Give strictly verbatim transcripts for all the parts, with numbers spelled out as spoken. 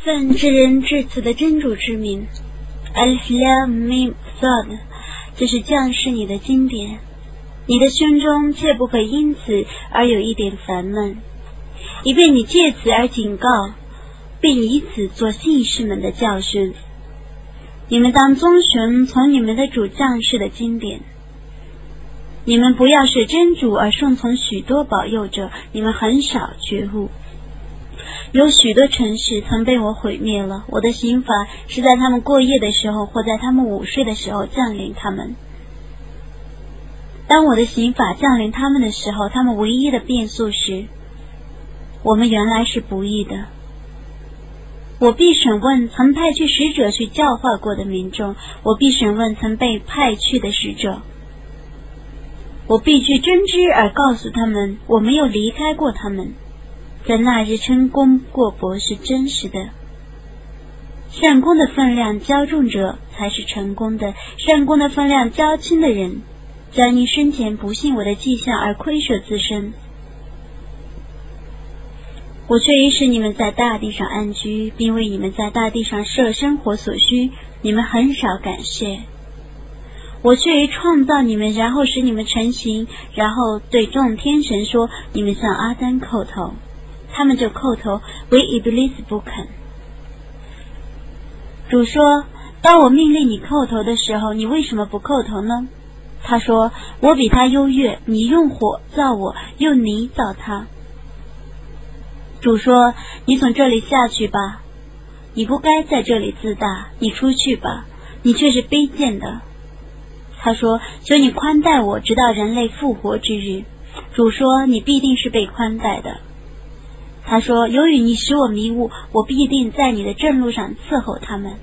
奉至仁至慈的真主之名 Alif Lam Mim Sad， 这是降世你的经典，你的胸中切不可因此而有一点烦闷，以便你借此而警告，并以此做信士们的教训。你们当遵循从你们的主降世的经典，你们不要是真主而顺从许多保佑者，你们很少觉悟。有许多城市曾被我毁灭了，我的刑罚是在他们过夜的时候或在他们午睡的时候降临他们。当我的刑罚降临他们的时候，他们唯一的变数是我们原来是不义的。我必审问曾派去使者去教化过的民众，我必审问曾被派去的使者，我必去真知而告诉他们，我没有离开过他们。在那日称功过薄是真实的，善功的分量较重者才是成功的，善功的分量较轻的人将因生前不信我的迹象而亏损自身。我却已使你们在大地上安居，并为你们在大地上设生活所需，你们很少感谢。我却已创造你们，然后使你们成形，然后对众天神说，你们向阿丹叩头，他们就叩头，唯伊布利斯不肯。主说，当我命令你叩头的时候，你为什么不叩头呢？他说，我比他优越，你用火造我，用泥造他。主说，你从这里下去吧，你不该在这里自大，你出去吧，你却是卑贱的。他说，求你宽待我，直到人类复活之日。主说，你必定是被宽待的。他说，由于你使我迷雾，我必定在你的正路上伺候他们，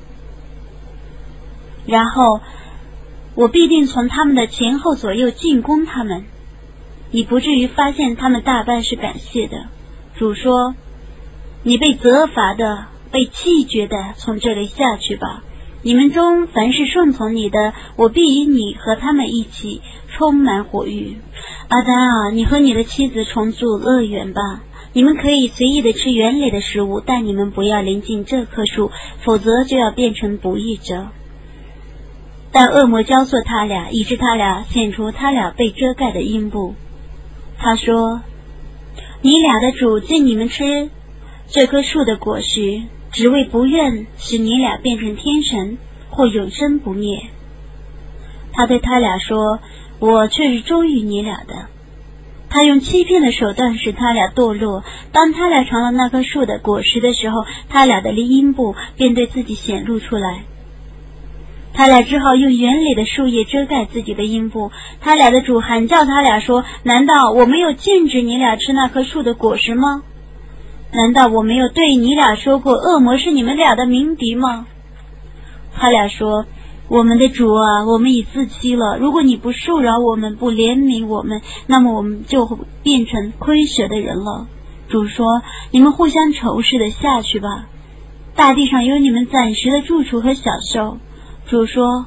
然后我必定从他们的前后左右进攻他们，你不至于发现他们大半是感谢的。主说，你被责罚的，被弃绝的，从这里下去吧。你们中凡是顺从你的，我必以你和他们一起充满火狱。阿丹啊，你和你的妻子重住乐园吧，你们可以随意的吃园里的食物，但你们不要临近这棵树，否则就要变成不义者。但恶魔教唆他俩，以致他俩显出他俩被遮盖的阴部。他说，你俩的主见你们吃这棵树的果实，只为不愿使你俩变成天神或永生不灭。他对他俩说，我却是忠于你俩的。他用欺骗的手段使他俩堕落，当他俩尝了那棵树的果实的时候，他俩的阴部便对自己显露出来。他俩只好用园里的树叶遮盖自己的阴部。他俩的主喊叫他俩说，难道我没有禁止你俩吃那棵树的果实吗？难道我没有对你俩说过，恶魔是你们俩的鸣笛吗？他俩说，我们的主啊，我们已自欺了，如果你不恕饶我们，不怜悯我们，那么我们就会变成亏舍的人了。主说，你们互相仇视的下去吧，大地上有你们暂时的住处和享受。主说，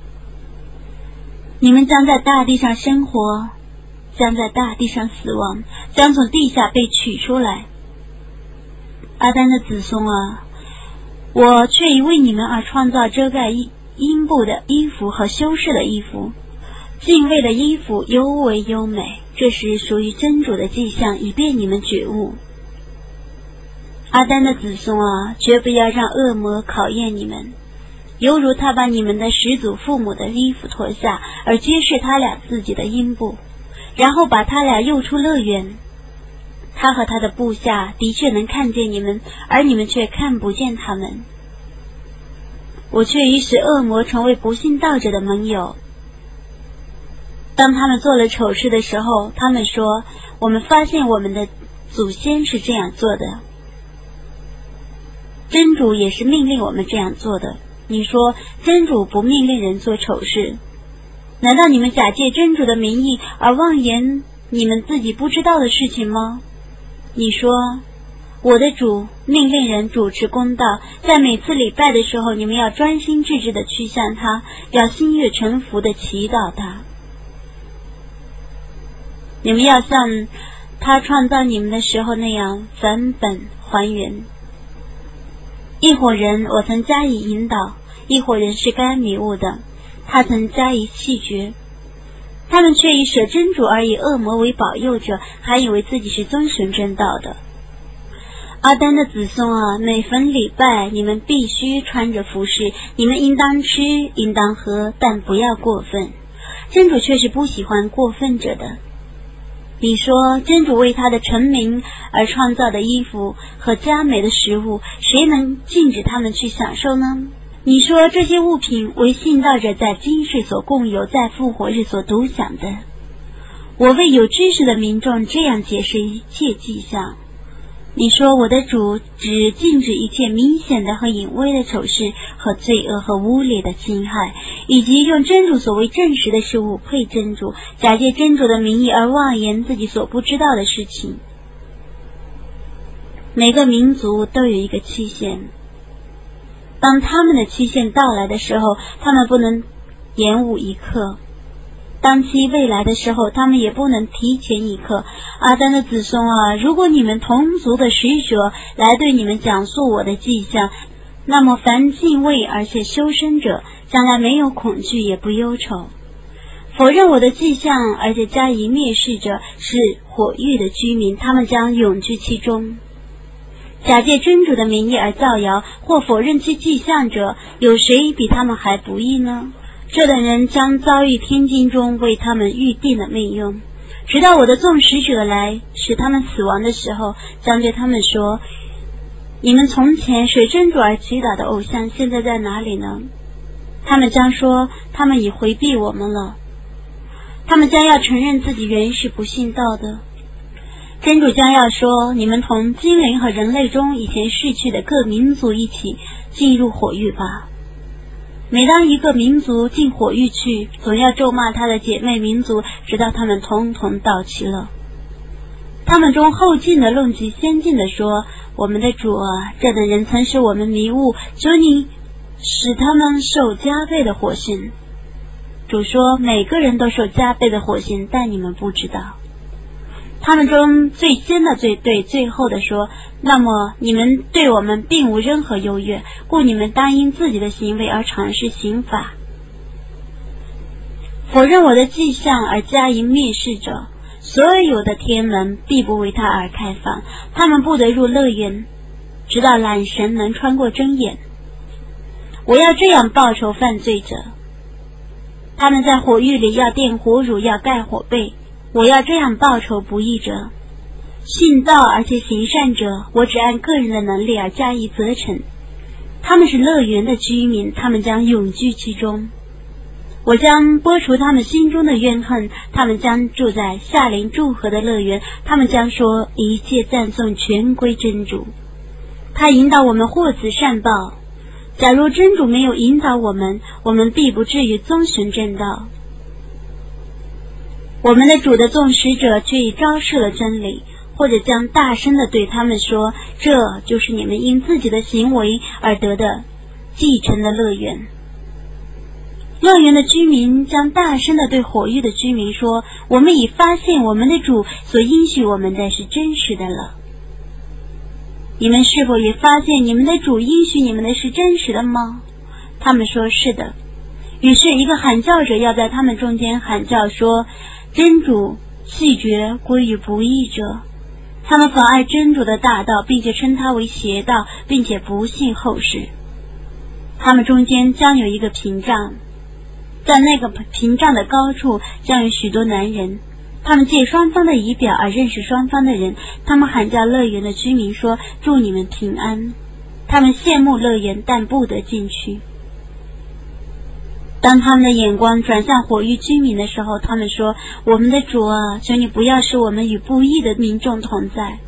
你们将在大地上生活，将在大地上死亡，将从地下被取出来。阿丹的子孙啊，我却已为你们而创造遮盖阴部的衣服和修饰的衣服，敬畏的衣服尤为优美，这是属于真主的迹象，以便你们觉悟。阿丹的子孙啊，绝不要让恶魔考验你们，犹如他把你们的始祖父母的衣服脱下，而揭示他俩自己的阴部，然后把他俩诱出乐园。他和他的部下的确能看见你们，而你们却看不见他们。我却已使恶魔成为不信道者的盟友。当他们做了丑事的时候，他们说，我们发现我们的祖先是这样做的，真主也是命令我们这样做的。你说真主不命令人做丑事，难道你们假借真主的名义而妄言你们自己不知道的事情吗？你说，我的主命令人主持公道，在每次礼拜的时候，你们要专心致志地去向他，要心悦诚服地祈祷他。你们要像他创造你们的时候那样返本还原。 一伙人我曾加以引导，一伙人是该迷雾的，他曾加以弃绝。他们却以舍真主而以恶魔为保佑者，还以为自己是遵循真道的。阿丹的子孙啊，每逢礼拜你们必须穿着服饰，你们应当吃，应当喝，但不要过分。真主却是不喜欢过分者的。你说真主为他的臣民而创造的衣服和佳美的食物，谁能禁止他们去享受呢？你说这些物品为信道者在今世所共有，在复活日所独享的。我为有知识的民众这样解释一切迹象。你说我的主只禁止一切明显的和隐微的丑事和罪恶和污劣的侵害，以及用真主所谓证实的事物配真主，假借真主的名义而妄言自己所不知道的事情。每个民族都有一个期限，当他们的期限到来的时候，他们不能延误一刻；当其未来的时候，他们也不能提前一刻。阿丹的子孙啊，如果你们同族的使者来对你们讲述我的迹象，那么凡敬畏而且修身者，将来没有恐惧也不忧愁。否认我的迹象而且加以蔑视者，是火域的居民，他们将永居其中。假借真主的名义而造谣或否认其迹象者，有谁比他们还不义呢？这等人将遭遇天经中为他们预定的命运，直到我的众使者来使他们死亡的时候，将对他们说：你们从前水真主而祈祷的偶像现在在哪里呢？他们将说：他们已回避我们了。他们将要承认自己原是不信道的。真主将要说：你们同精灵和人类中以前逝去的各民族一起进入火狱吧。每当一个民族进火狱去，总要咒骂他的姐妹民族，直到他们统统到齐了。他们中后进的论及先进的说：我们的主啊，这等人曾使我们迷雾，求你使他们受加倍的火刑。主说：每个人都受加倍的火刑，但你们不知道。他们中最先的最对最后的说：那么你们对我们并无任何优越，故你们当因自己的行为而尝试刑罚。否认我的迹象而加以蔑视者，所有的天门必不为他而开放，他们不得入乐园，直到懒神能穿过睁眼。我要这样报仇犯罪者，他们在火狱里要垫火乳，要盖火被。我要这样报仇不义者，信道而且行善者，我只按个人的能力而加以责惩。他们是乐园的居民，他们将永居其中。我将拨除他们心中的怨恨，他们将住在夏林祝贺的乐园，他们将说：一切赞颂全归真主。他引导我们获此善报，假如真主没有引导我们，我们必不至于遵循正道。我们的主的众使者却已昭示了真理，或者将大声地对他们说：这就是你们因自己的行为而得的继承的乐园。乐园的居民将大声地对火狱的居民说：我们已发现我们的主所应许我们的是真实的了。你们是否也发现你们的主应许你们的是真实的吗？他们说：是的。于是一个喊叫者要在他们中间喊叫说：真主弃绝归于不义者，他们妨碍真主的大道，并且称他为邪道，并且不信后世。他们中间将有一个屏障，在那个屏障的高处将有许多男人，他们借双方的仪表而认识双方的人，他们喊叫乐园的居民说：祝你们平安。他们羡慕乐园，但不得进去。当他们的眼光转向火狱居民的时候，他们说：我们的主啊，求你不要使我们与不义的民众同在。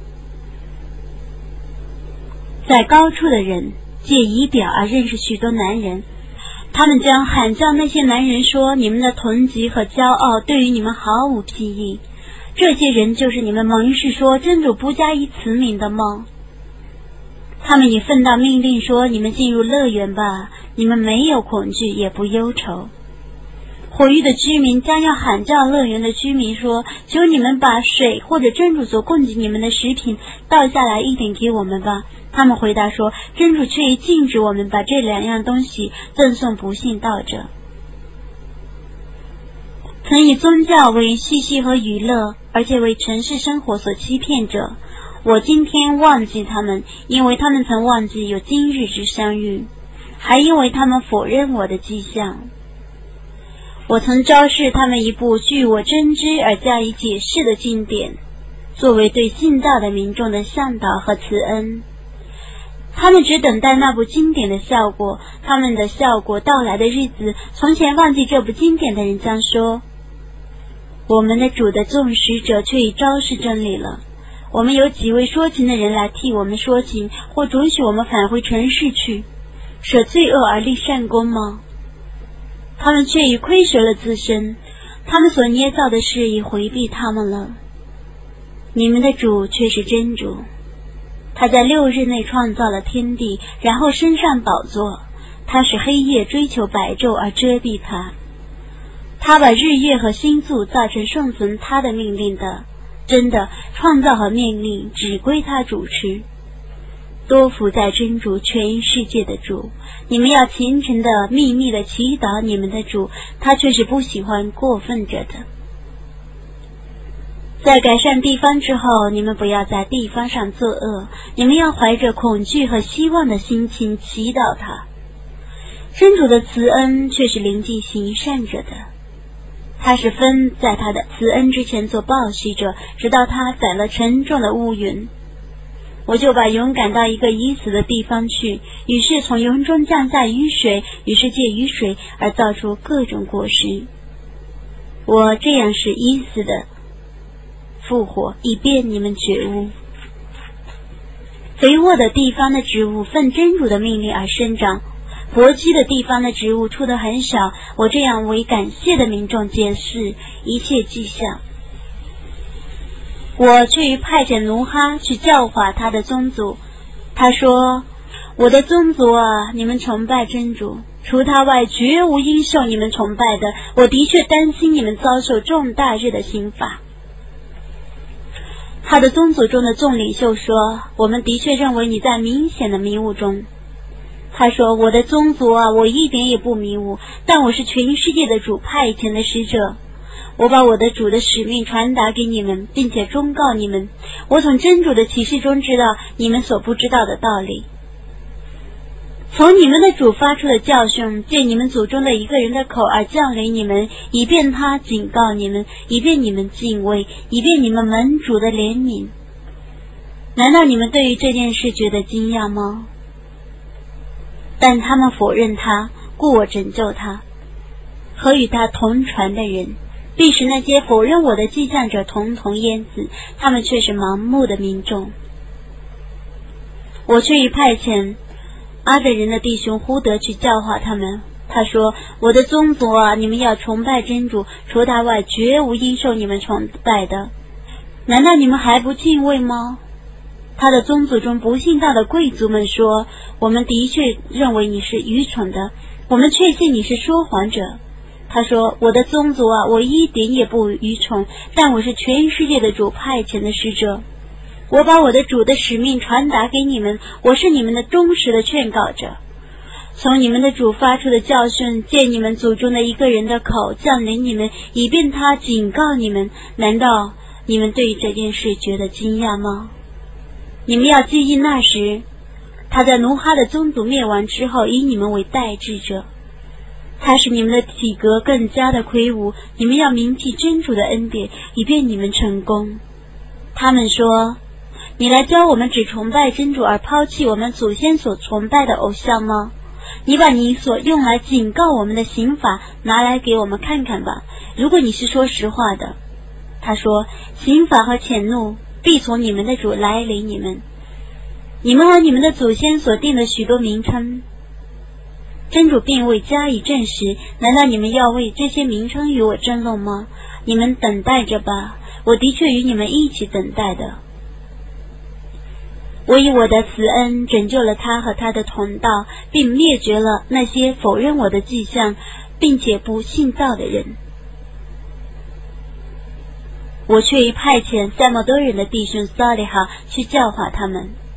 在高处的人借仪表而认识许多男人，他们将喊叫那些男人说：你们的囤积和骄傲对于你们毫无裨益。这些人就是你们盟誓说真主不加以慈悯的吗？他们已奉到命令说：你们进入乐园吧，你们没有恐惧也不忧愁。火狱的居民将要喊叫乐园的居民说：求你们把水或者真主所供给你们的食品倒下来一点给我们吧。 他们回答说，真主却已禁止我们把这两样东西赠送不信道者。曾以宗教为嬉戏和娱乐，而且为尘世生活所欺骗者，我今天忘记他们，因为他们曾忘记有今日之相遇，还因为他们否认我的迹象。我曾昭示他们一部据我真知而加以解释的经典，作为对信道的民众的向导和慈恩。他们只等待那部经典的效果，他们的效果到来的日子，从前忘记这部经典的人将说，我们的主的众使者却已昭示真理了，我们有几位说情的人来替我们说情，或准许我们返回尘世去，舍罪恶而立善功吗？他们却已亏折了自身，他们所捏造的事已回避他们了。你们的主却是真主，他在六日内创造了天地，然后升上宝座，他使黑夜追求白昼而遮蔽他，他把日月和星宿造成顺从他的命令的，真的创造和命令只归他主持。多福在真主全世界的主，你们要虔诚的秘密的祈祷你们的主，他却是不喜欢过分者的。在改善地方之后，你们不要在地方上作恶，你们要怀着恐惧和希望的心情祈祷他。真主的慈恩却是临近行善者的，他是分在他的慈恩之前做报喜者，直到他载了沉重的乌云。我就把云赶到一个已死的地方去，于是从云中降下雨水，于是借雨水而造出各种果实。我这样使已死的复活，以便你们觉悟。肥沃的地方的植物奉真主的命令而生长，薄居的地方的植物出得很少。我这样为感谢的民众解释一切迹象。我却于派遣奴哈去教化他的宗族，他说，我的宗族啊，你们崇拜真主，除他外绝无应受你们崇拜的，我的确担心你们遭受重大日的刑罚。他的宗族中的众领袖说，我们的确认为你在明显的迷雾中。他说，我的宗族啊，我一点也不迷雾，但我是全世界的主派遣的使者，我把我的主的使命传达给你们，并且忠告你们，我从真主的启示中知道你们所不知道的道理。从你们的主发出的教训，借你们祖宗的一个人的口而降临你们，以便他警告你们，以便你们敬畏，以便你们蒙主的怜悯。难道你们对于这件事觉得惊讶吗？但他们否认他，故我拯救他和与他同船的人，必使那些否认我的迹象者统统淹死，他们却是盲目的民众。我却已派遣阿德人的弟兄呼德去教化他们，他说，我的宗族啊，你们要崇拜真主，除他外绝无应受你们崇拜的，难道你们还不敬畏吗？他的宗族中不信道的贵族们说，我们的确认为你是愚蠢的，我们确信你是说谎者。他说，我的宗族啊，我一点也不愚蠢，但我是全世界的主派遣的使者，我把我的主的使命传达给你们，我是你们的忠实的劝告者。从你们的主发出的教训，借你们祖宗的一个人的口降临你们，以便他警告你们，难道你们对这件事觉得惊讶吗？你们要记忆那时，他在奴哈的宗族灭亡之后，以你们为代志者，他使你们的体格更加的魁梧，你们要铭记真主的恩典，以便你们成功。他们说，你来教我们只崇拜真主而抛弃我们祖先所崇拜的偶像吗？你把你所用来警告我们的刑法拿来给我们看看吧，如果你是说实话的。他说，刑法和谴怒必从你们的主来临你们，你们和你们的祖先所定的许多名称，真主并未加以证实，难道你们要为这些名称与我争论吗？你们等待着吧，我的确与你们一起等待的。我以我的慈恩拯救了他和他的同道，并灭绝了那些否认我的迹象并且不信道的人。我却已派遣塞莫多人的弟兄萨利哈去教化他们，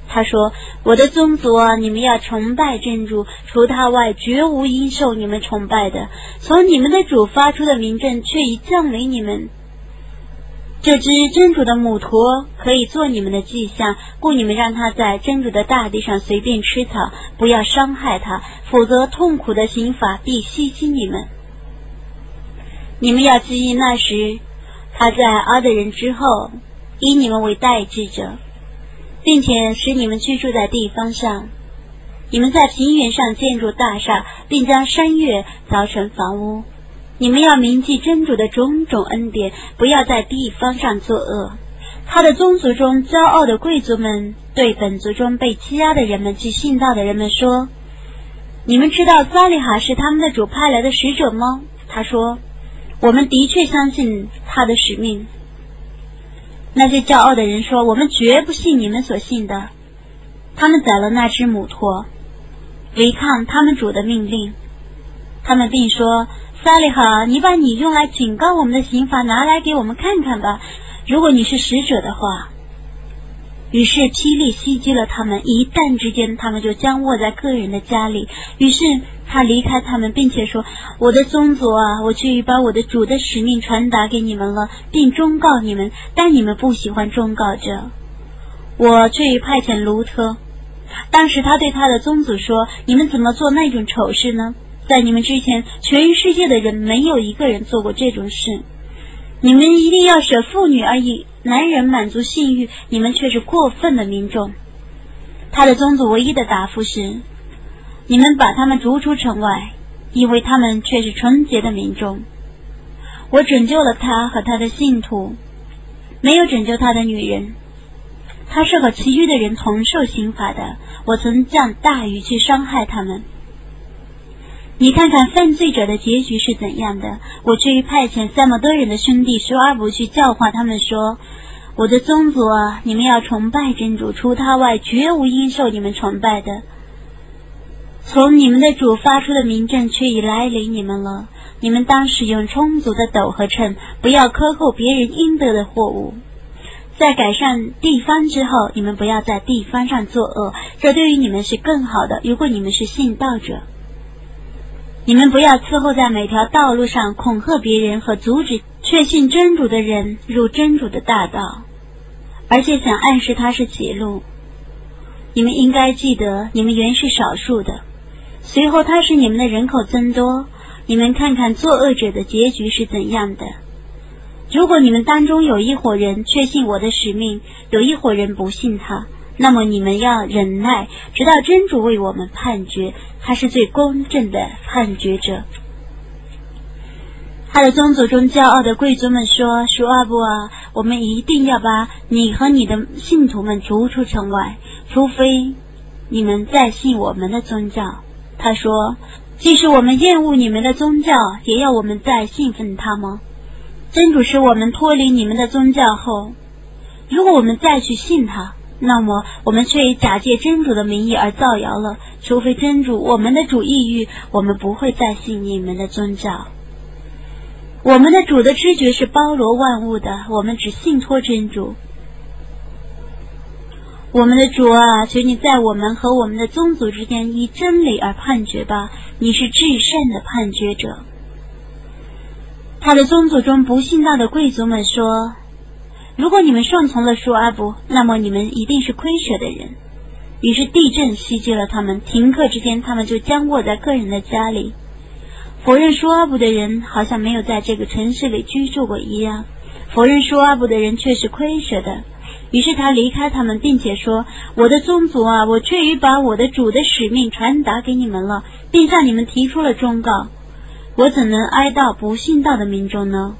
他说，我的宗族啊，你们要崇拜真主，除他外绝无应受你们崇拜的。从你们的主发出的明证却已降临你们。这只真主的母驼可以做你们的迹象，故你们让它在真主的大地上随便吃草，不要伤害它，否则痛苦的刑罚必袭击你们。你们要记忆那时他在阿德人之后以你们为代志者，并且使你们居住在地方上。你们在平原上建筑大厦，并将山岳凿成房屋。你们要铭记真主的种种恩典，不要在地方上作恶。他的宗族中骄傲的贵族们对本族中被欺压的人们及信道的人们说，你们知道撒利哈是他们的主派来的使者吗？他说，我们的确相信他的使命。那些骄傲的人说，我们绝不信你们所信的。他们宰了那只母驼，违抗他们主的命令。他们并说，撒利哈，你把你用来警告我们的刑罚拿来给我们看看吧，如果你是使者的话。于是霹雳袭击了他们，一旦之间他们就将卧在个人的家里。于是他离开他们，并且说，我的宗族啊，我却已把我的主的使命传达给你们了，并忠告你们，但你们不喜欢忠告者。我却已派遣卢特，当时他对他的宗族说，你们怎么做那种丑事呢？在你们之前，全世界的人没有一个人做过这种事。你们一定要舍妇女而以男人满足性欲，你们却是过分的民众。他的宗族唯一的答复是，你们把他们逐出城外，因为他们却是纯洁的民众。我拯救了他和他的信徒，没有拯救他的女人。他是和其余的人同受刑罚的，我曾降大雨去伤害他们。你看看犯罪者的结局是怎样的。我却派遣塞摩德人的兄弟舒阿布去教化他们说，我的宗族啊，你们要崇拜真主，除他外绝无应受你们崇拜的。从你们的主发出的明证却已来临你们了，你们当使用充足的斗和秤，不要克扣别人应得的货物。在改善地方之后，你们不要在地方上作恶，这对于你们是更好的，如果你们是信道者。你们不要伺候在每条道路上恐吓别人和阻止确信真主的人入真主的大道，而且想暗示他是歧路。你们应该记得，你们原是少数的，随后他使你们的人口增多。你们看看作恶者的结局是怎样的。如果你们当中有一伙人确信我的使命，有一伙人不信他，那么你们要忍耐，直到真主为我们判决，他是最公正的判决者。他的宗族中骄傲的贵族们说，舒阿布啊，我们一定要把你和你的信徒们逐出城外，除非你们再信我们的宗教。他说，即使我们厌恶你们的宗教，也要我们再信奉他吗？真主使我们脱离你们的宗教后，如果我们再去信他，那么我们却以假借真主的名义而造谣了。除非真主我们的主抑郁，我们不会再信你们的宗教。我们的主的知觉是包罗万物的，我们只信托真主。我们的主啊，求你在我们和我们的宗族之间以真理而判决吧，你是至善的判决者。他的宗族中不信道的贵族们说，如果你们顺从了舒阿布，那么你们一定是亏舍的人。于是地震袭击了他们，停课之间他们就将卧在个人的家里。否认舒阿布的人好像没有在这个城市里居住过一样，否认舒阿布的人却是亏舍的。于是他离开他们，并且说，我的宗族啊，我确已把我的主的使命传达给你们了，并向你们提出了忠告，我怎能哀悼不信道的民众呢？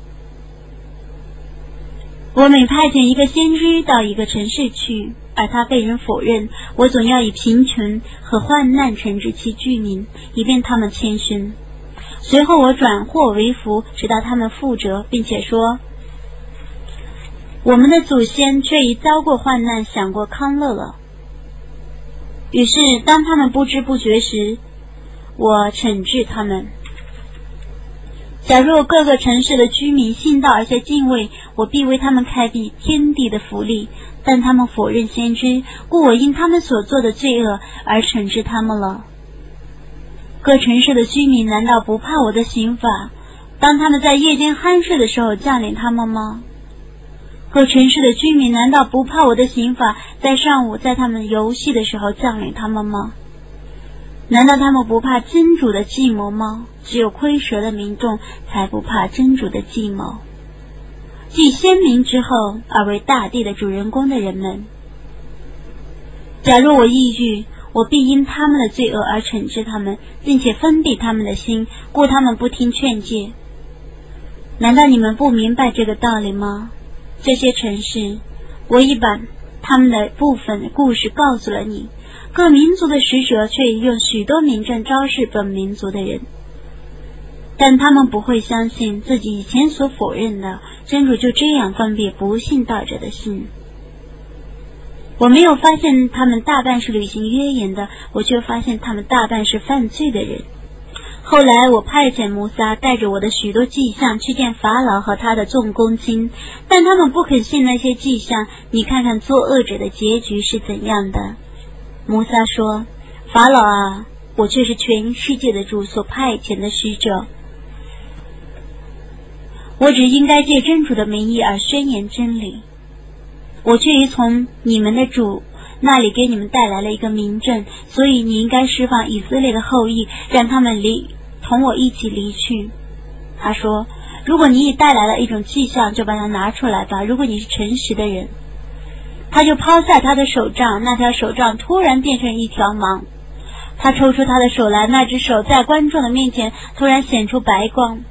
我每派遣一个先知到一个城市去，而他被人否认，我总要以贫穷和患难惩治其居民，以便他们谦逊。随后我转祸为福，直到他们复辙，并且说，我们的祖先却已遭过患难，享过康乐了。于是当他们不知不觉时，我惩治他们。假若各个城市的居民信道而且敬畏，我必为他们开辟天地的福利， 但他们否认先知，故我因他们所做的罪恶而惩治他们了。各城市的居民难道不怕我的刑罚，当他们在夜间酣睡的时候降临他们吗？各城市的居民难道不怕我的刑罚，在上午在他们游戏的时候降临他们吗？难道他们不怕真主的计谋吗？只有蝰蛇的民众才不怕真主的计谋。继先民之后而为大地的主人公的人们，假如我抑郁，我必因他们的罪恶而惩治他们，并且封闭他们的心，故他们不听劝诫。难道你们不明白这个道理吗？这些城市，我已把他们的部分故事告诉了你，各民族的使者却用许多名证昭示本民族的人，但他们不会相信自己以前所否认的，真主就这样分别不信道者的心。我没有发现他们大半是履行约言的，我却发现他们大半是犯罪的人。后来我派遣摩撒带着我的许多迹象去见法老和他的众公卿，但他们不肯信那些迹象，你看看作恶者的结局是怎样的。摩撒说，法老啊，我却是全世界的主所派遣的使者，我只应该借真主的名义而宣言真理，我却已从你们的主那里给你们带来了一个明证，所以你应该释放以色列的后裔，让他们离同我一起离去。他说，如果你已带来了一种迹象，就把它拿出来吧，如果你是诚实的人。他就抛下他的手杖，那条手杖突然变成一条蟒，他抽出他的手来，那只手在观众的面前突然显出白光。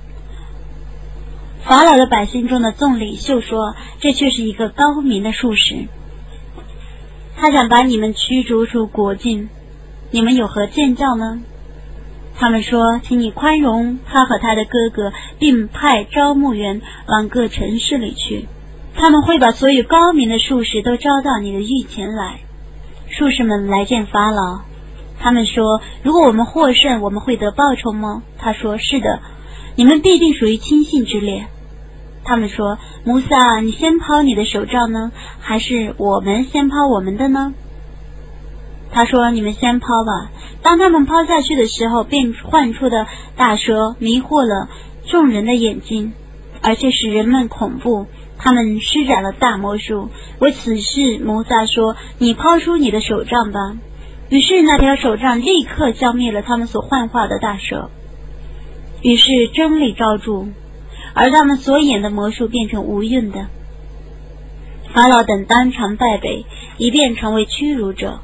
法老的百姓中的众领袖说，这却是一个高明的术士，他想把你们驱逐出国境，你们有何见教呢？他们说，请你宽容他和他的哥哥，并派招募员往各城市里去，他们会把所有高明的术士都招到你的御前来。术士们来见法老，他们说，如果我们获胜，我们会得报酬吗？他说，是的，你们必定属于亲信之列。他们说，摩撒，你先抛你的手杖呢，还是我们先抛我们的呢？他说，你们先抛吧。当他们抛下去的时候，便唤出的大蛇迷惑了众人的眼睛，而且使人们恐怖，他们施展了大魔术。为此事，摩撒说，你抛出你的手杖吧。于是那条手杖立刻消灭了他们所幻化的大蛇，于是真理昭著，而他们所演的魔术变成无用的。法老等当场败北，以便成为屈辱者。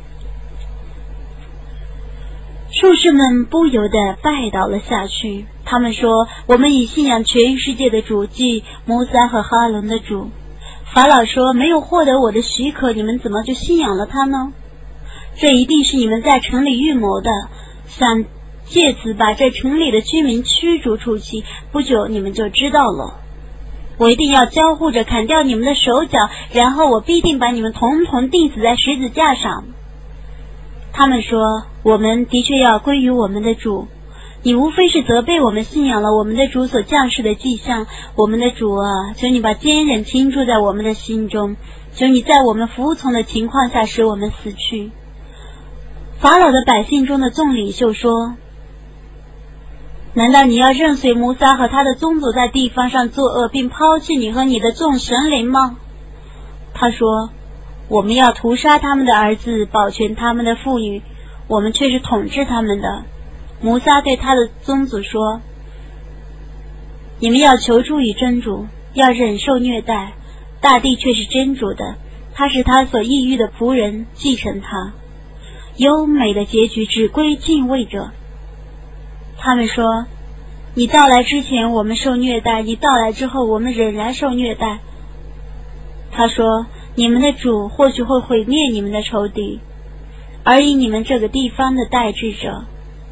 术士们不由得拜倒了下去，他们说，我们已信仰全世界的主，即摩撒和哈伦的主。法老说，没有获得我的许可，你们怎么就信仰了他呢？这一定是你们在城里预谋的，想借此把这城里的居民驱逐出去，不久你们就知道了。我一定要交互着砍掉你们的手脚，然后我必定把你们统统钉死在十字架上。他们说，我们的确要归于我们的主，你无非是责备我们信仰了我们的主所降世的迹象。我们的主啊，求你把坚忍倾注在我们的心中，求你在我们服从的情况下使我们死去。法老的百姓中的众领袖说，难道你要任随摩撒和他的宗族在地方上作恶，并抛弃你和你的众神灵吗？他说，我们要屠杀他们的儿子，保全他们的妇女，我们却是统治他们的。摩撒对他的宗族说，你们要求助于真主，要忍受虐待，大地却是真主的，他是他所抑郁的仆人，继承他，优美的结局只归敬畏者。他们说，你到来之前我们受虐待，你到来之后我们仍然受虐待。他说，你们的主或许会毁灭你们的仇敌，而以你们这个地方的代志者，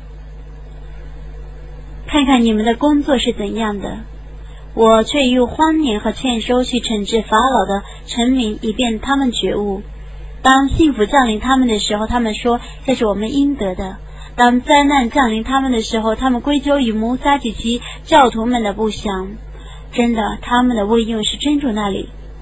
看看你们的工作是怎样的。我却用荒年和欠收去惩治法老的臣民，以便他们觉悟。当幸福降临他们的时候，他们说，这是我们应得的。当灾难降临他们的时候，他们归咎于摩撒及其教徒们的不祥。真的，他们的未用是真主那里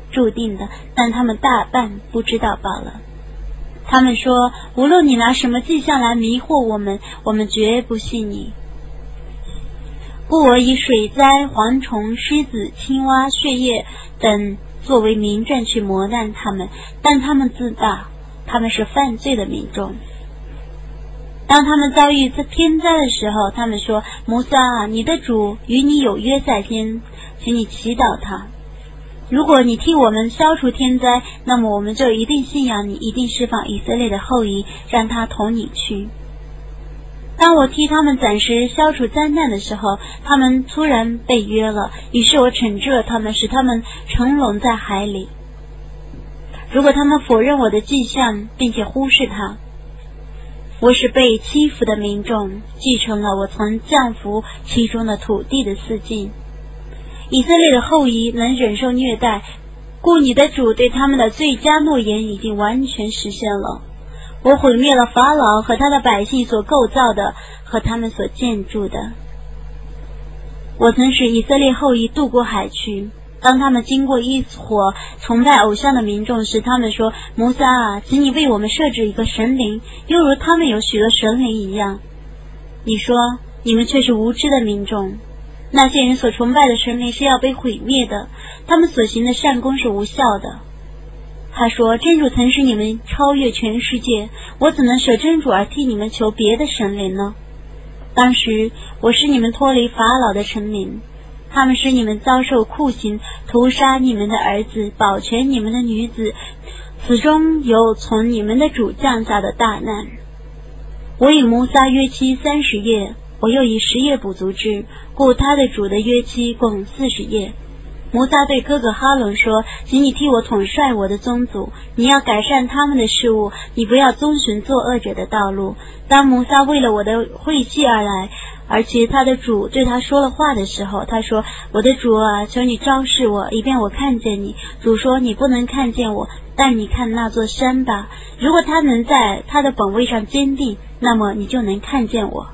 注定的，但他们大半不知道罢了。他们说，无论你拿什么迹象来迷惑我们，我们绝不信你。故我以水灾、蝗虫、狮子、青蛙、血液等作为明证去磨难他们，但他们自大，他们是犯罪的民众。当他们遭遇天灾的时候，他们说，摩萨啊，你的主与你有约在先，请你祈祷他。如果你替我们消除天灾，那么我们就一定信仰你，一定释放以色列的后裔，让他同你去。当我替他们暂时消除灾难的时候，他们突然被约了，于是我惩治了他们，使他们沉沦在海里。如果他们否认我的迹象，并且忽视它，我是被欺负的民众，继承了我曾降服其中的土地的四境。以色列的后裔能忍受虐待，故你的主对他们的最佳诺言已经完全实现了。我毁灭了法老和他的百姓所构造的和他们所建筑的。我曾使以色列后裔渡过海去，当他们经过一伙崇拜偶像的民众时，他们说，摩萨啊，请你为我们设置一个神灵，犹如他们有许多神灵一样。你说，你们却是无知的民众，那些人所崇拜的神灵是要被毁灭的，他们所行的善功是无效的。他说，真主曾使你们超越全世界，我怎能舍真主而替你们求别的神灵呢？当时我使你们脱离法老的臣民，他们使你们遭受酷刑，屠杀你们的儿子，保全你们的女子，此中有从你们的主降下的大难。我以摩撒约期三十夜，我又以十夜补足之，故他的主的约期共四十夜。摩撒对哥哥哈伦说，请你替我统帅我的宗族，你要改善他们的事物，你不要遵循作恶者的道路。当摩撒为了我的会系而来，而且他的主对他说了话的时候，他说，我的主啊，求你昭示我，以便我看见你。主说，你不能看见我，但你看那座山吧，如果他能在他的本位上坚定，那么你就能看见我。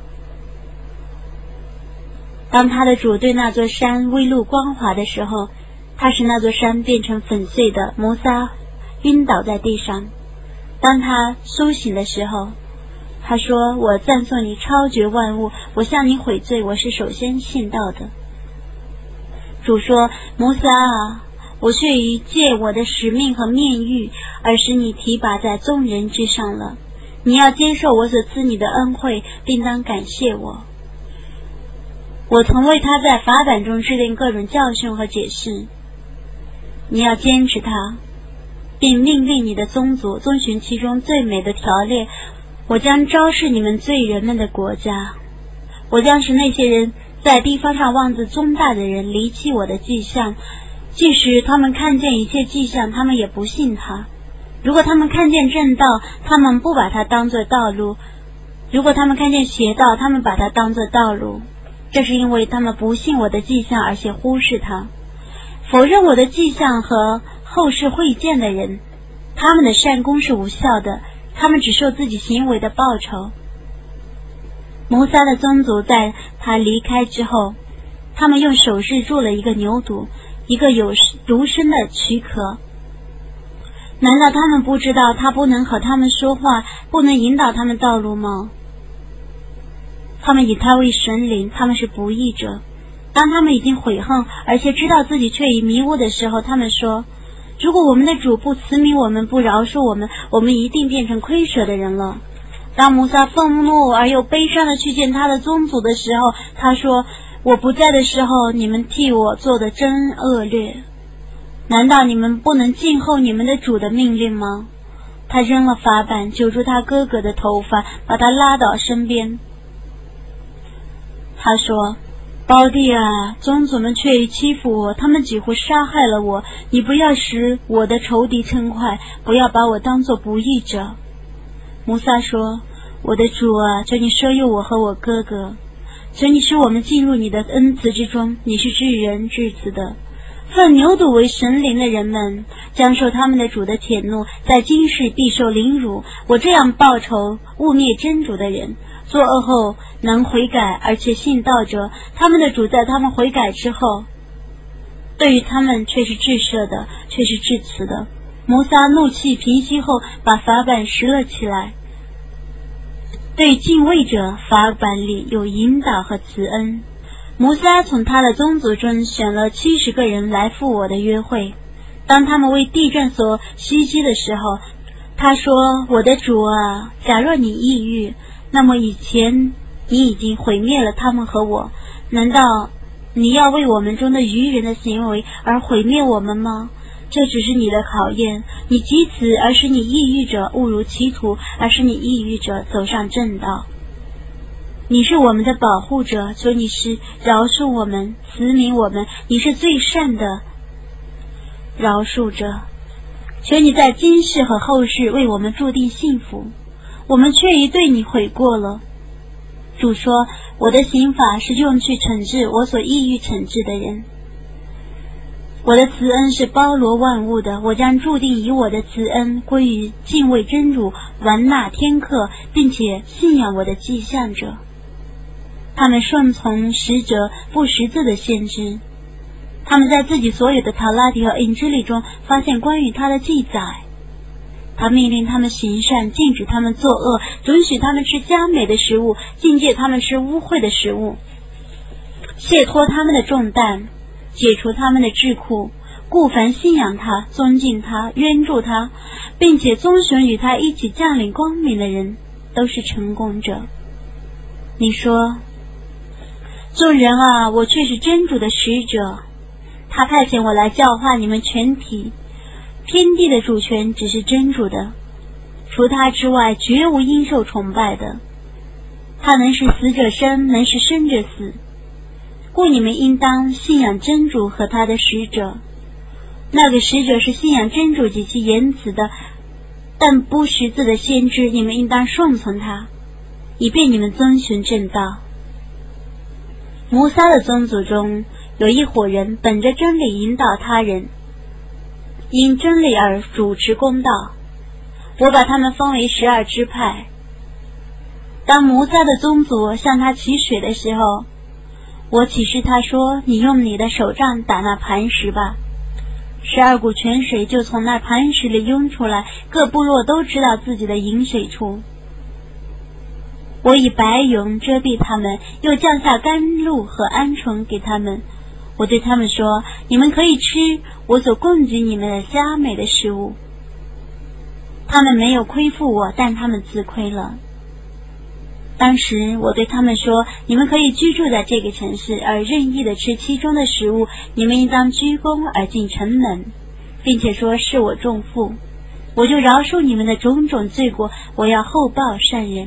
当他的主对那座山微露光华的时候，他使那座山变成粉碎的，摩撒晕倒在地上。当他苏醒的时候，他说，我赞颂你超绝万物，我向你悔罪，我是首先信道的。主说，摩撒啊，我却已借我的使命和面谕而使你提拔在众人之上了，你要接受我所赐你的恩惠，并当感谢我。我曾为他在法版中制定各种教训和解释，你要坚持它，并命令你的宗族遵循其中最美的条例。我将昭示你们罪人们的国家，我将使那些人在地方上妄自宗大的人离弃我的迹象，即使他们看见一切迹象，他们也不信他。如果他们看见正道，他们不把它当作道路；如果他们看见邪道，他们把它当作道路。这是因为他们不信我的迹象，而且忽视它。否认我的迹象和后世会见的人，他们的善功是无效的，他们只受自己行为的报酬。摩撒的宗族在他离开之后，他们用手势铸了一个牛犊，一个有独身的躯壳。难道他们不知道他不能和他们说话，不能引导他们道路吗？他们以他为神灵，他们是不义者。当他们已经悔恨，而且知道自己却已迷雾的时候，他们说，如果我们的主不慈悯我们，不饶恕我们，我们一定变成亏舍的人了。当摩撒愤怒而又悲伤的去见他的宗族的时候，他说，我不在的时候，你们替我做的真恶劣，难道你们不能静候你们的主的命令吗？他扔了法板，揪住他哥哥的头发，把他拉到身边。他说，胞弟啊，宗族们却已欺负我，他们几乎杀害了我，你不要使我的仇敌称快，不要把我当作不义者。摩撒说，我的主啊，求你赦宥我和我哥哥，求你使我们进入你的恩慈之中，你是至仁至慈的。奉牛犊为神灵的人们将受他们的主的铁怒，在今世必受凌辱。我这样报仇污蔑真主的人，作恶后能悔改而且信道者，他们的主在他们悔改之后对于他们却是至赦的，却是至慈的。摩撒怒气平息后，把法版拾了起来。对敬畏者，法版里有引导和慈恩。摩撒从他的宗族中选了七十个人来赴我的约会。当他们为地震所袭击的时候，他说：我的主啊，假若你抑郁，那么以前你已经毁灭了他们和我，难道你要为我们中的愚人的行为而毁灭我们吗？这只是你的考验，你及此而使你抑郁者误入歧途，而使你抑郁者走上正道。你是我们的保护者，求你是饶恕我们，慈悯我们，你是最善的饶恕者。求你在今世和后世为我们注定幸福，我们却已对你悔过了。主说，我的刑法是用去惩治我所抑郁惩治的人，我的慈恩是包罗万物的，我将注定以我的慈恩归于敬畏真主、完纳天课并且信仰我的迹象者。他们顺从使者不识字的先知，他们在自己所有的塔拉提和引支里中发现关于他的记载。他命令他们行善，禁止他们作恶，准许他们吃佳美的食物，禁戒他们吃污秽的食物，卸脱他们的重担，解除他们的桎梏，故凡信仰他、尊敬他、援助他，并且遵循与他一起降临光明的人，都是成功者。你说，众人啊，我却是真主的使者，他派遣我来教化你们全体。天地的主权只是真主的，除他之外绝无应受崇拜的。他能使死者生，能使生者死，故你们应当信仰真主和他的使者。那个使者是信仰真主及其言辞的，但不识字的先知，你们应当顺从他，以便你们遵循正道。摩撒的宗族中有一伙人本着真理引导他人，因真理而主持公道，我把他们分为十二支派。当摩撒的宗族向他取水的时候，我启示他说，你用你的手杖打那磐石吧。十二股泉水就从那磐石里涌出来，各部落都知道自己的饮水处。我以白云遮蔽他们，又降下甘露和鹌鹑给他们。我对他们说，你们可以吃我所供给你们的佳美的食物。他们没有亏负我，但他们自亏了。当时我对他们说，你们可以居住在这个城市，而任意的吃其中的食物，你们应当鞠躬而进城门，并且说是我重负，我就饶恕你们的种种罪过，我要厚报善人。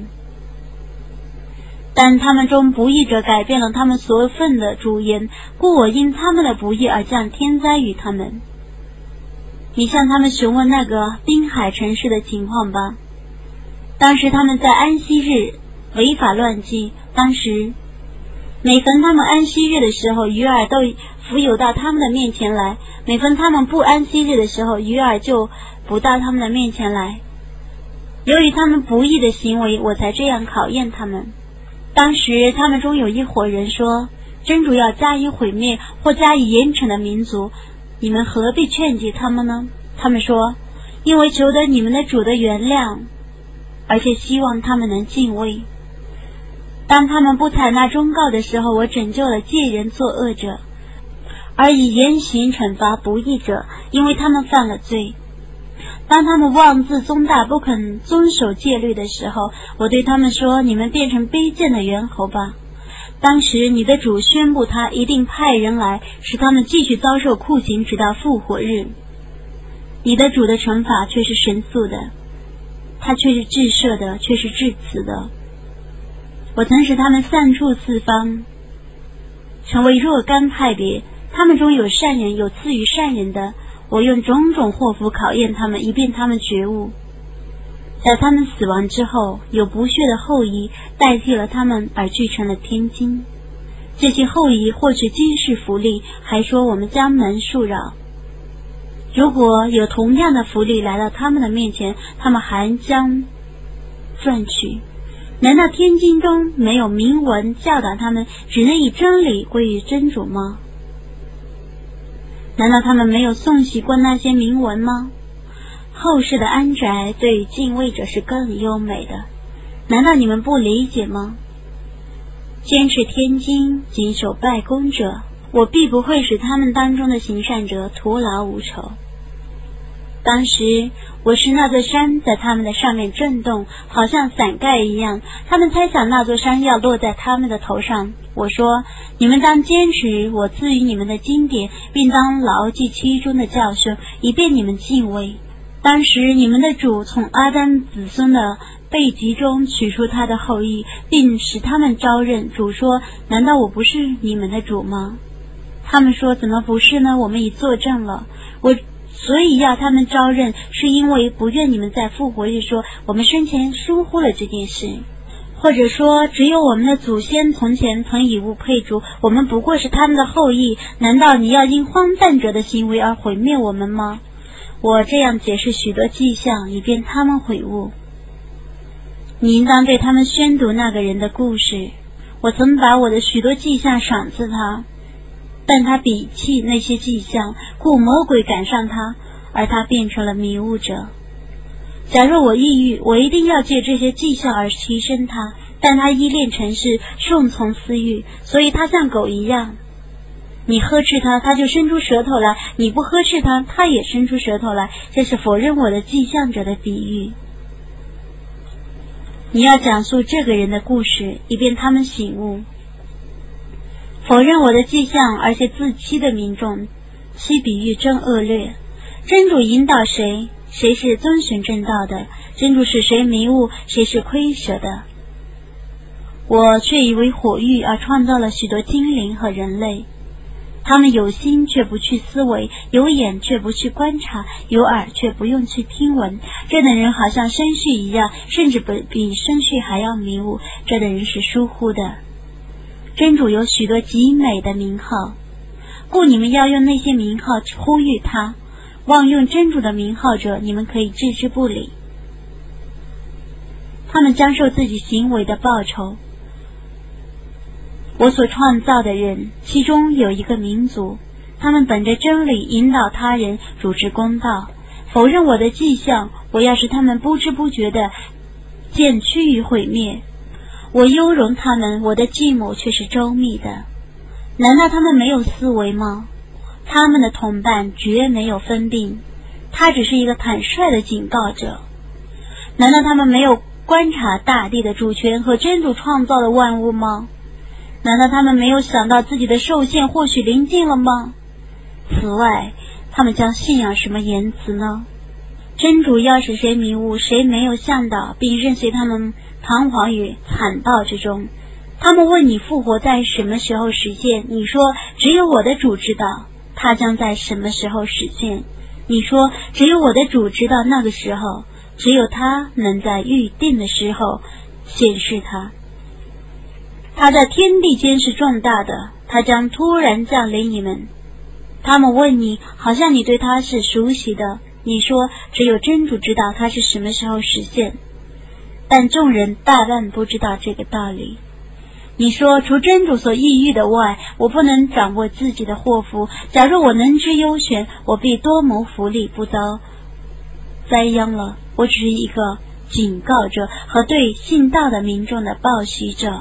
但他们中不义者改变了他们所奉的主言，故我因他们的不义而降天灾于他们。你向他们询问那个滨海城市的情况吧。当时他们在安息日违法乱纪，当时每逢他们安息日的时候，鱼儿都浮游到他们的面前来，每逢他们不安息日的时候，鱼儿就不到他们的面前来。由于他们不义的行为，我才这样考验他们。当时他们中有一伙人说，真主要加以毁灭或加以严惩的民族，你们何必劝诫他们呢？他们说，因为求得你们的主的原谅，而且希望他们能敬畏。当他们不采纳忠告的时候，我拯救了借人作恶者，而以严刑惩罚不义者，因为他们犯了罪。当他们妄自宗大，不肯遵守戒律的时候，我对他们说，你们变成卑贱的猿猴吧。当时你的主宣布他一定派人来，使他们继续遭受酷刑，直到复活日。你的主的惩罚却是神速的，他却是至赦的，却是至慈的。我曾使他们散处四方，成为若干派别，他们中有善人，有次于善人的，我用种种祸福考验他们，以便他们觉悟。在他们死亡之后，有不屑的后裔代替了他们，而聚成了天津。这些后裔获取今世福利，还说我们将门恕扰。如果有同样的福利来到他们的面前，他们还将赚取。难道天经中没有明文教导他们只能以真理归于真主吗？ 难道他们没有诵习过那些铭文吗？后世的安宅对于敬畏者是更优美的，难道你们不理解吗？坚持天经，谨守拜功者，我必不会使他们当中的行善者徒劳无酬。当时我是那座山在他们的上面震动，好像伞盖一样，他们猜想那座山要落在他们的头上。我说，你们当坚持我赐予你们的经典，并当牢记其中的教训，以便你们敬畏。当时你们的主从阿丹子孙的背脊中取出他的后裔，并使他们招认。主说，难道我不是你们的主吗？他们说，怎么不是呢？我们已作证了。我所以要他们招认，是因为不愿你们在复活日说我们生前疏忽了这件事，或者说只有我们的祖先从前曾以物配主，我们不过是他们的后裔。难道你要因荒诞者的行为而毁灭我们吗？我这样解释许多迹象，以便他们悔悟。你应当对他们宣读那个人的故事。我曾把我的许多迹象赏赐他，但他鄙弃那些迹象，故魔鬼赶上他，而他变成了迷雾者。假若我抑郁，我一定要借这些迹象而提升他，但他依恋尘世，顺从私欲，所以他像狗一样。你呵斥他，他就伸出舌头来；你不呵斥他，他也伸出舌头来。这是否认我的迹象者的比喻。你要讲述这个人的故事，以便他们醒悟。否认我的迹象而且自欺的民众，其比喻真恶劣。真主引导谁，谁是遵循正道的；真主使谁迷雾，谁是亏舍的。我却以为火域而创造了许多精灵和人类，他们有心却不去思维，有眼却不去观察，有耳却不用去听闻。这等人好像生畜一样，甚至比生畜还要迷雾。这等人是疏忽的。真主有许多极美的名号，故你们要用那些名号呼吁他。妄用真主的名号者，你们可以置之不理。他们将受自己行为的报酬。我所创造的人，其中有一个民族，他们本着真理引导他人，主持公道。否认我的迹象，我要使他们不知不觉地渐趋于毁灭。我优容他们，我的计谋却是周密的。难道他们没有思维吗？他们的同伴绝没有分病，他只是一个坦率的警告者。难道他们没有观察大地的主权和真主创造的万物吗？难道他们没有想到自己的受限或许临近了吗？此外，他们将信仰什么言辞呢？真主要使谁迷雾，谁没有向导，并任随他们彷徨于惨道之中。他们问你复活在什么时候实现，你说只有我的主知道，他将在什么时候实现。你说只有我的主知道那个时候，只有他能在预定的时候显示他。他在天地间是重大的，他将突然降临你们。他们问你，好像你对他是熟悉的，你说只有真主知道他是什么时候实现，但众人大半不知道这个道理。你说除真主所抑郁的外，我不能掌握自己的祸福。假如我能知优选，我必多谋福利，不遭灾殃了。我只是一个警告者和对信道的民众的报喜者。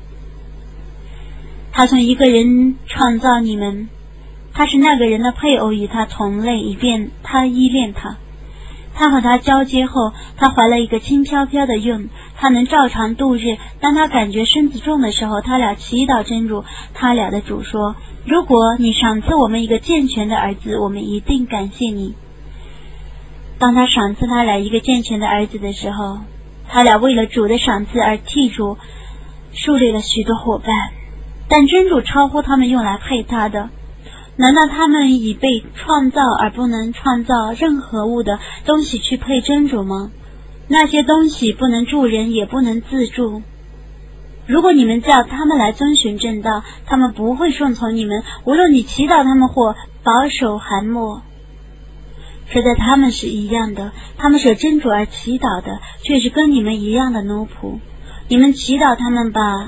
他从一个人创造你们，他是那个人的配偶与他同类，以便他依恋他。他和他交接后，他怀了一个轻飘飘的孕，他能照常度日。当他感觉身子重的时候，他俩祈祷真主。他俩的主说，如果你赏赐我们一个健全的儿子，我们一定感谢你。当他赏赐他俩一个健全的儿子的时候，他俩为了主的赏赐而替主树立了许多伙伴，但真主超乎他们用来配他的。难道他们已被创造而不能创造任何物的东西去配真主吗？那些东西不能助人，也不能自助。如果你们叫他们来遵循正道，他们不会顺从你们，无论你祈祷他们或保守寒默。这在他们是一样的，他们舍真主而祈祷的，却是跟你们一样的奴仆。你们祈祷他们吧，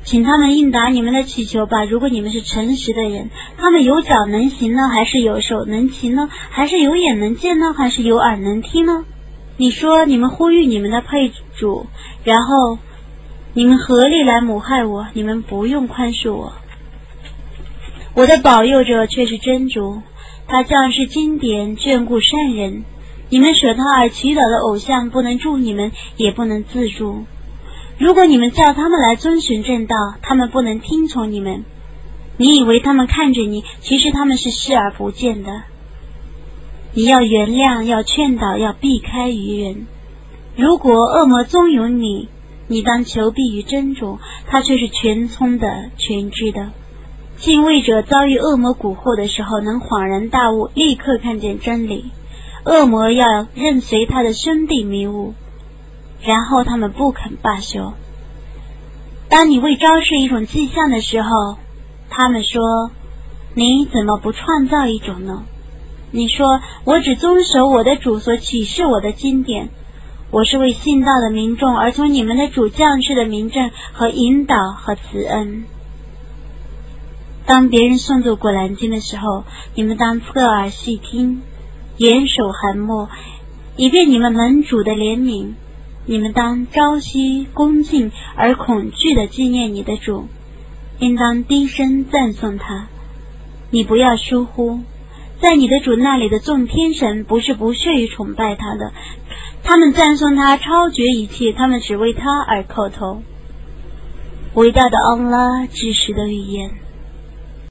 请他们应答你们的祈求吧，如果你们是诚实的人。他们有脚能行呢，还是有手能行呢？还是有眼能见呢，还是有耳能听呢？你说你们呼吁你们的配主，然后你们合力来谋害我，你们不用宽恕我。我的保佑者却是真主，他降世经典，眷顾善人。你们舍他而祈祷的偶像不能助你们，也不能自助。如果你们叫他们来遵循正道，他们不能听从你们。你以为他们看着你，其实他们是视而不见的。你要原谅，要劝导，要避开愚人。如果恶魔纵容你，你当求避于真主，他却是全聪的，全知的。敬畏者遭遇恶魔蛊惑的时候，能恍然大悟，立刻看见真理。恶魔要任随他的兄弟迷雾，然后他们不肯罢休。当你为昭示一种迹象的时候，他们说，你怎么不创造一种呢？你说，我只遵守我的主所启示我的经典，我是为信道的民众而从你们的主降世的明证和引导和慈恩。当别人诵读果兰经的时候，你们当侧耳细听，严守寒默，以便你们蒙主的怜悯。你们当朝夕恭敬而恐惧地纪念你的主，应当低声赞颂他。你不要疏忽，在你的主那里的众天神不是不屑于崇拜他的，他们赞颂他超绝一切，他们只为他而叩头。伟大的安拉至实的预言。